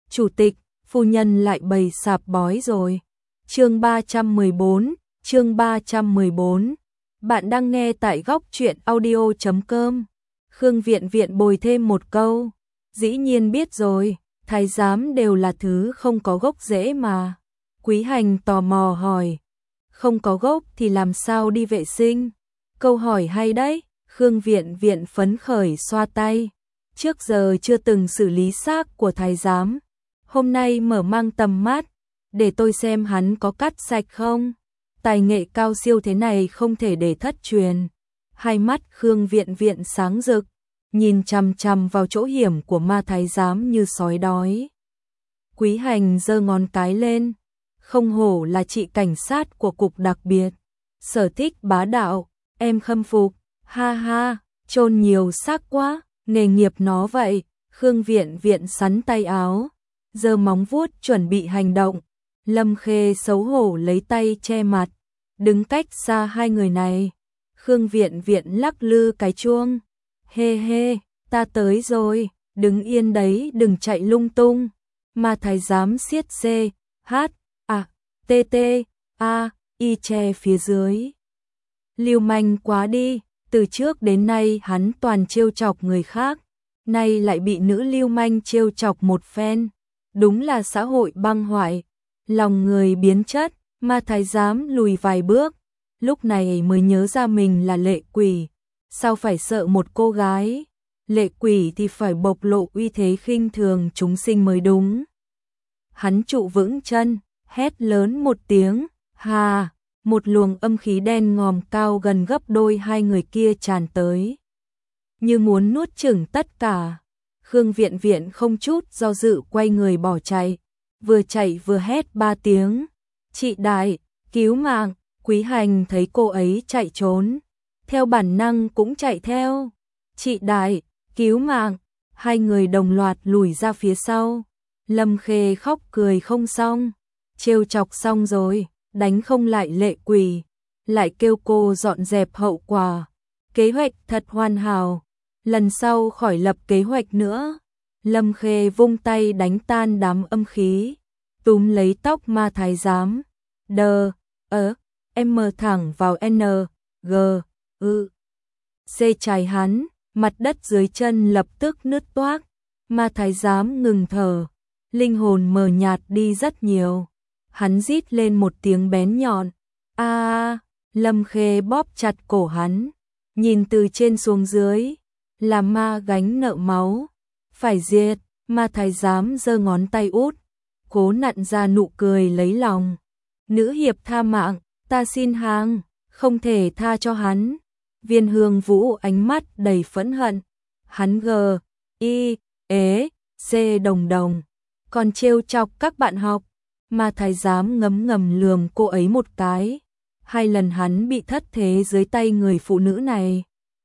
Chủ tịch, phu nhân lại bày sạp bói rồi. Chương 314. Bạn đang nghe tại góc truyện audio.com. Khương Viện Viện bồi thêm một câu. Dĩ nhiên biết rồi, thái giám đều là thứ không có gốc rễ mà. Quý Hành tò mò hỏi. Không có gốc thì làm sao đi vệ sinh? Câu hỏi hay đấy, Khương Viện Viện phấn khởi xoa tay. Trước giờ chưa từng xử lý xác của thái giám. Hôm nay mở mang tầm mắt, để tôi xem hắn có cắt sạch không. Tài nghệ cao siêu thế này không thể để thất truyền. Hai mắt Khương Viện Viện sáng rực, nhìn chằm chằm vào chỗ hiểm của ma thái giám như sói đói. Quý Hành giơ ngón cái lên. Không hổ là chị cảnh sát của cục đặc biệt. Sở thích bá đạo, em khâm phục. Ha ha, chôn nhiều xác quá, nghề nghiệp nó vậy. Khương Viện Viện sắn tay áo, giơ móng vuốt chuẩn bị hành động. Lâm Khê xấu hổ lấy tay che mặt, đứng cách xa hai người này. Khương Viện Viện lắc lư cái chuông. Hê hê, ta tới rồi, đứng yên đấy đừng chạy lung tung. Ma thái giám siết C, H, A, T, T, A, Y che phía dưới. Lưu manh quá đi, từ trước đến nay hắn toàn trêu chọc người khác, nay lại bị nữ lưu manh trêu chọc một phen. Đúng là xã hội băng hoại, lòng người biến chất. Ma thái giám lùi vài bước, lúc này mới nhớ ra mình là lệ quỷ. Sao phải sợ một cô gái? Lệ quỷ thì phải bộc lộ uy thế khinh thường chúng sinh mới đúng. Hắn trụ vững chân, hét lớn một tiếng, hà, một luồng âm khí đen ngòm cao gần gấp đôi hai người kia tràn tới, như muốn nuốt chửng tất cả. Khương Viện Viện không chút do dự quay người bỏ chạy, vừa chạy vừa hét 3 tiếng. Chị đại, cứu mạng. Quý Hành thấy cô ấy chạy trốn, theo bản năng cũng chạy theo. Chị đại, cứu mạng. Hai người đồng loạt lùi ra phía sau. Lâm Khê khóc cười không xong, trêu chọc xong rồi, đánh không lại lệ quỷ, lại kêu cô dọn dẹp hậu quả. Kế hoạch thật hoàn hảo, lần sau khỏi lập kế hoạch nữa. Lâm Khê vung tay đánh tan đám âm khí, túm lấy tóc ma thái giám. M thẳng vào N, G, C chài hắn, mặt đất dưới chân lập tức nứt toác. Ma thái giám ngừng thở, linh hồn mờ nhạt đi rất nhiều. Hắn rít lên một tiếng bén nhọn. Lâm Khê bóp chặt cổ hắn, nhìn từ trên xuống dưới, là ma gánh nợ máu, phải diệt. Ma thái giám giơ ngón tay út, cố nặn ra nụ cười lấy lòng. Nữ hiệp tha mạng, ta xin hàng, không thể tha cho hắn. Viên Hương Vũ ánh mắt đầy phẫn hận. Hắn G, I, ế, C đồng đồng, còn trêu chọc các bạn học. Ma thái giám ngấm ngầm lườm cô ấy một cái. 2 lần hắn bị thất thế dưới tay người phụ nữ này.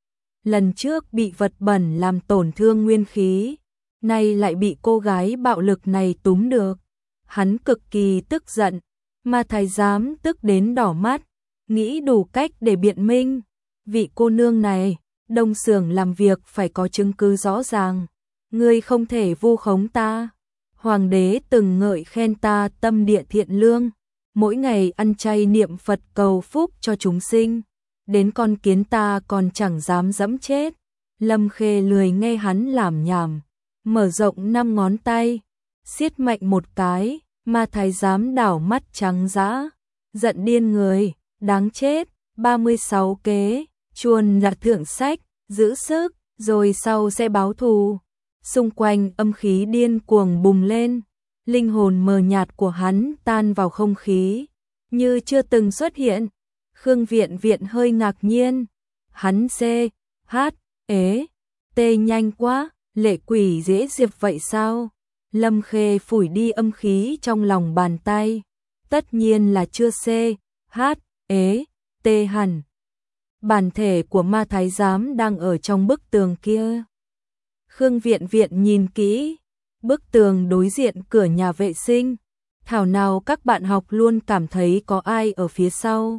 Lần trước bị vật bẩn làm tổn thương nguyên khí, nay lại bị cô gái bạo lực này túm được. Hắn cực kỳ tức giận. Ma thái giám tức đến đỏ mắt, nghĩ đủ cách để biện minh. Vị cô nương này, đông xưởng làm việc phải có chứng cứ rõ ràng. Ngươi không thể vu khống ta. Hoàng đế từng ngợi khen ta tâm địa thiện lương, mỗi ngày ăn chay niệm Phật cầu phúc cho chúng sinh. Đến con kiến ta còn chẳng dám dẫm chết. Lâm Khê lười nghe hắn lảm nhảm, mở rộng 5 ngón tay, siết mạnh một cái. Ma thái giám đảo mắt trắng dã, giận điên người, đáng chết. 36 kế, chuồn là thượng sách, giữ sức, rồi sau sẽ báo thù. Xung quanh âm khí điên cuồng bùng lên, linh hồn mờ nhạt của hắn tan vào không khí, như chưa từng xuất hiện. Khương Viện Viện hơi ngạc nhiên, hắn C, H, ế, T nhanh quá, lệ quỷ dễ diệt vậy sao? Lâm Khê phủi đi âm khí trong lòng bàn tay. Tất nhiên là chưa C, H, ế, T hẳn. Bản thể của ma thái giám đang ở trong bức tường kia. Khương Viện Viện nhìn kỹ, bức tường đối diện cửa nhà vệ sinh. Thảo nào các bạn học luôn cảm thấy có ai ở phía sau.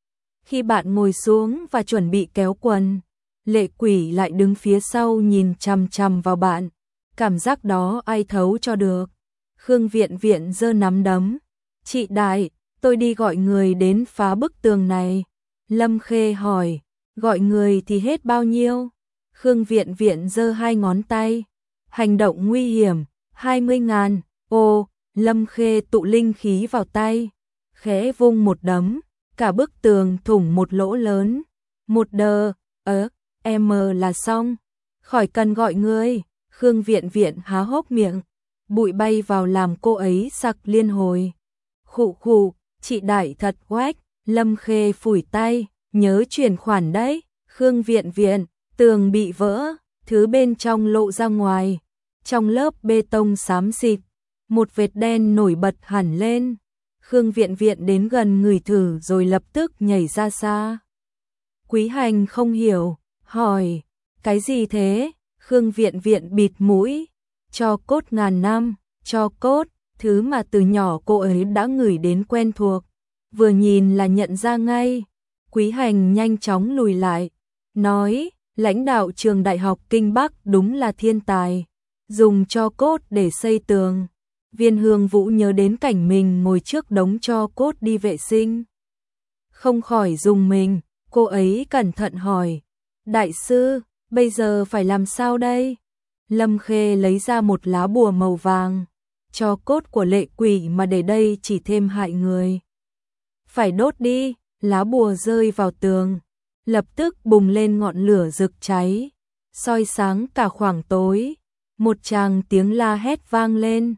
Khi bạn ngồi xuống và chuẩn bị kéo quần, lệ quỷ lại đứng phía sau nhìn chằm chằm vào bạn. Cảm giác đó ai thấu cho được. Khương Viện Viện giơ nắm đấm. Chị đại, tôi đi gọi người đến phá bức tường này. Lâm Khê hỏi, gọi người thì hết bao nhiêu? Khương Viện Viện giơ 2 ngón tay. Hành động nguy hiểm, 20.000. Ô, Lâm Khê tụ linh khí vào tay. Khẽ vung một đấm, cả bức tường thủng một lỗ lớn. Một đờ, em là xong. Khỏi cần gọi người. Khương Viện Viện há hốc miệng. Bụi bay vào làm cô ấy sặc liên hồi. Khụ khụ, chị đại thật quách. Lâm Khê phủi tay, nhớ chuyển khoản đấy. Khương Viện Viện, tường bị vỡ, thứ bên trong lộ ra ngoài. Trong lớp bê tông xám xịt, một vệt đen nổi bật hẳn lên. Khương Viện Viện đến gần người thử rồi lập tức nhảy ra xa. Quý Hành không hiểu, hỏi, cái gì thế? Khương Viện Viện bịt mũi, tro cốt ngàn năm, tro cốt, thứ mà từ nhỏ cô ấy đã ngửi đến quen thuộc, vừa nhìn là nhận ra ngay. Quý Hành nhanh chóng lùi lại, nói, lãnh đạo trường Đại học Kinh Bắc đúng là thiên tài, dùng tro cốt để xây tường. Viên Hương Vũ nhớ đến cảnh mình ngồi trước đống tro cốt đi vệ sinh. Không khỏi rùng mình, cô ấy cẩn thận hỏi, đại sư, bây giờ phải làm sao đây? Lâm Khê lấy ra một lá bùa màu vàng, tro cốt của lệ quỷ mà để đây chỉ thêm hại người. Phải đốt đi, lá bùa rơi vào tường, lập tức bùng lên ngọn lửa rực cháy, soi sáng cả khoảng tối. Một tràng tiếng la hét vang lên,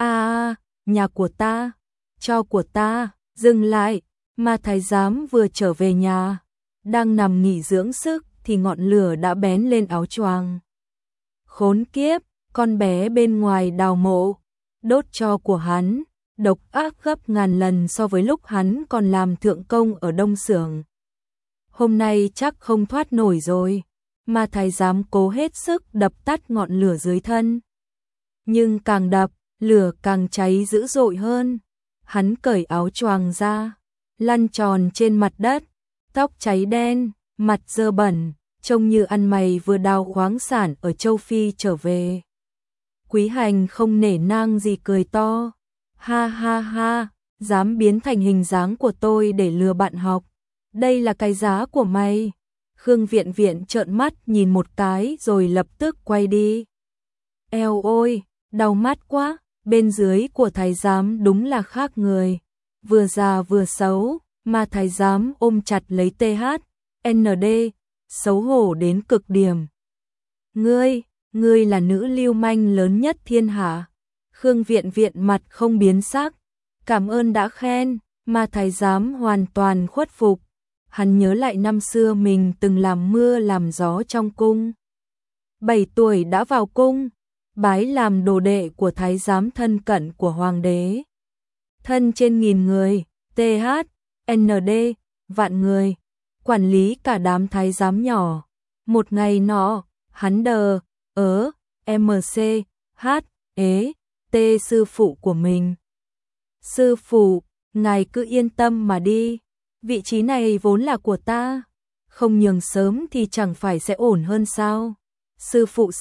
nhà của ta, tro của ta, dừng lại, Ma Thái Giám vừa trở về nhà, đang nằm nghỉ dưỡng sức thì ngọn lửa đã bén lên áo choàng. Khốn kiếp, con bé bên ngoài đào mộ, đốt tro của hắn, độc ác gấp ngàn lần so với lúc hắn còn làm thượng công ở Đông Xưởng. Hôm nay chắc không thoát nổi rồi. Ma Thái Giám cố hết sức đập tắt ngọn lửa dưới thân. Nhưng càng đập, lửa càng cháy dữ dội hơn. Hắn cởi áo choàng ra, lăn tròn trên mặt đất, tóc cháy đen, mặt dơ bẩn, trông như ăn mày vừa đào khoáng sản ở châu Phi trở về. Quý Hành không nể nang gì cười to. Ha ha ha, dám biến thành hình dáng của tôi để lừa bạn học. Đây là cái giá của mày. Khương Viện Viện trợn mắt nhìn một cái rồi lập tức quay đi. Eo ôi, đau mắt quá, bên dưới của Thái Giám đúng là khác người. Vừa già vừa xấu, mà Thái Giám ôm chặt lấy THND, xấu hổ đến cực điểm. Ngươi là nữ lưu manh lớn nhất thiên hạ. Khương Viện Viện mặt không biến sắc. Cảm ơn đã khen, mà Thái Giám hoàn toàn khuất phục. Hắn nhớ lại năm xưa mình từng làm mưa làm gió trong cung. 7 tuổi đã vào cung, bái làm đồ đệ của Thái Giám thân cận của Hoàng đế. Thân trên 1000 người, THND, vạn người, quản lý cả đám Thái Giám nhỏ. Một ngày nọ, hắn MC, T sư phụ của mình. Sư phụ, ngài cứ yên tâm mà đi. Vị trí này vốn là của ta, không nhường sớm thì chẳng phải sẽ ổn hơn sao? Sư phụ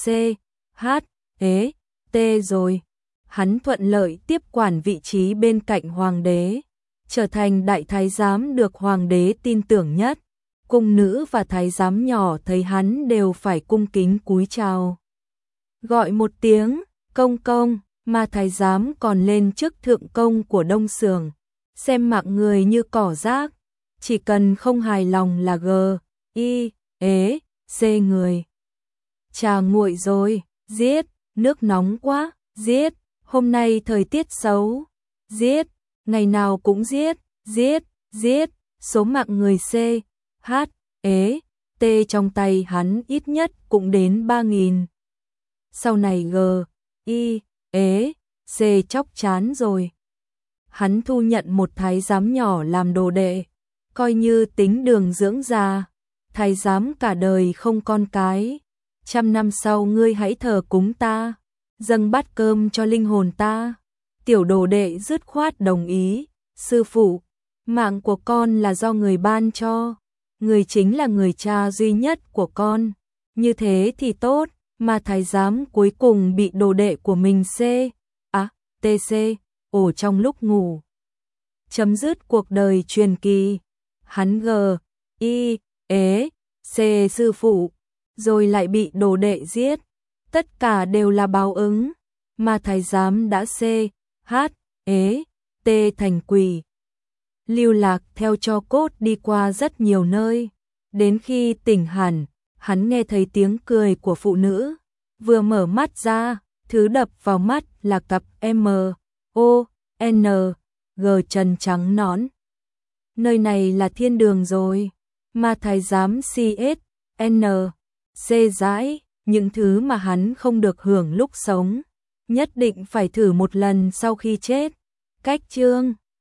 T rồi. Hắn thuận lợi tiếp quản vị trí bên cạnh Hoàng đế, trở thành đại thái giám được Hoàng đế tin tưởng nhất. Cung nữ và thái giám nhỏ thấy hắn đều phải cung kính cúi chào. Gọi một tiếng, công công, mà thái giám còn lên chức thượng công của Đông Xưởng, xem mạng người như cỏ rác. Chỉ cần không hài lòng là C người. Trà nguội rồi, giết, nước nóng quá, giết, hôm nay thời tiết xấu, giết, ngày nào cũng giết, giết, số mạng người T trong tay hắn ít nhất cũng đến 3000. Sau này C chóc chán rồi. Hắn thu nhận một thái giám nhỏ làm đồ đệ, coi như tính đường dưỡng già. Thái giám cả đời không con cái, 100 năm sau ngươi hãy thờ cúng ta, dâng bát cơm cho linh hồn ta. Tiểu đồ đệ dứt khoát đồng ý. Sư phụ, mạng của con là do người ban cho, người chính là người cha duy nhất của con, như thế thì tốt. Mà thái giám cuối cùng bị đồ đệ của mình TC, ổ trong lúc ngủ. Chấm dứt cuộc đời truyền kỳ. Hắn C sư phụ, rồi lại bị đồ đệ giết. Tất cả đều là báo ứng, mà thái giám đã T thành quỷ. Lưu lạc theo tro cốt đi qua rất nhiều nơi. Đến khi tỉnh hẳn, hắn nghe thấy tiếng cười của phụ nữ. Vừa mở mắt ra, thứ đập vào mắt là cặp MONG chân trắng nõn. Nơi này là thiên đường rồi. Mà thái giám C dãi, những thứ mà hắn không được hưởng lúc sống, nhất định phải thử một lần sau khi chết. Cách chương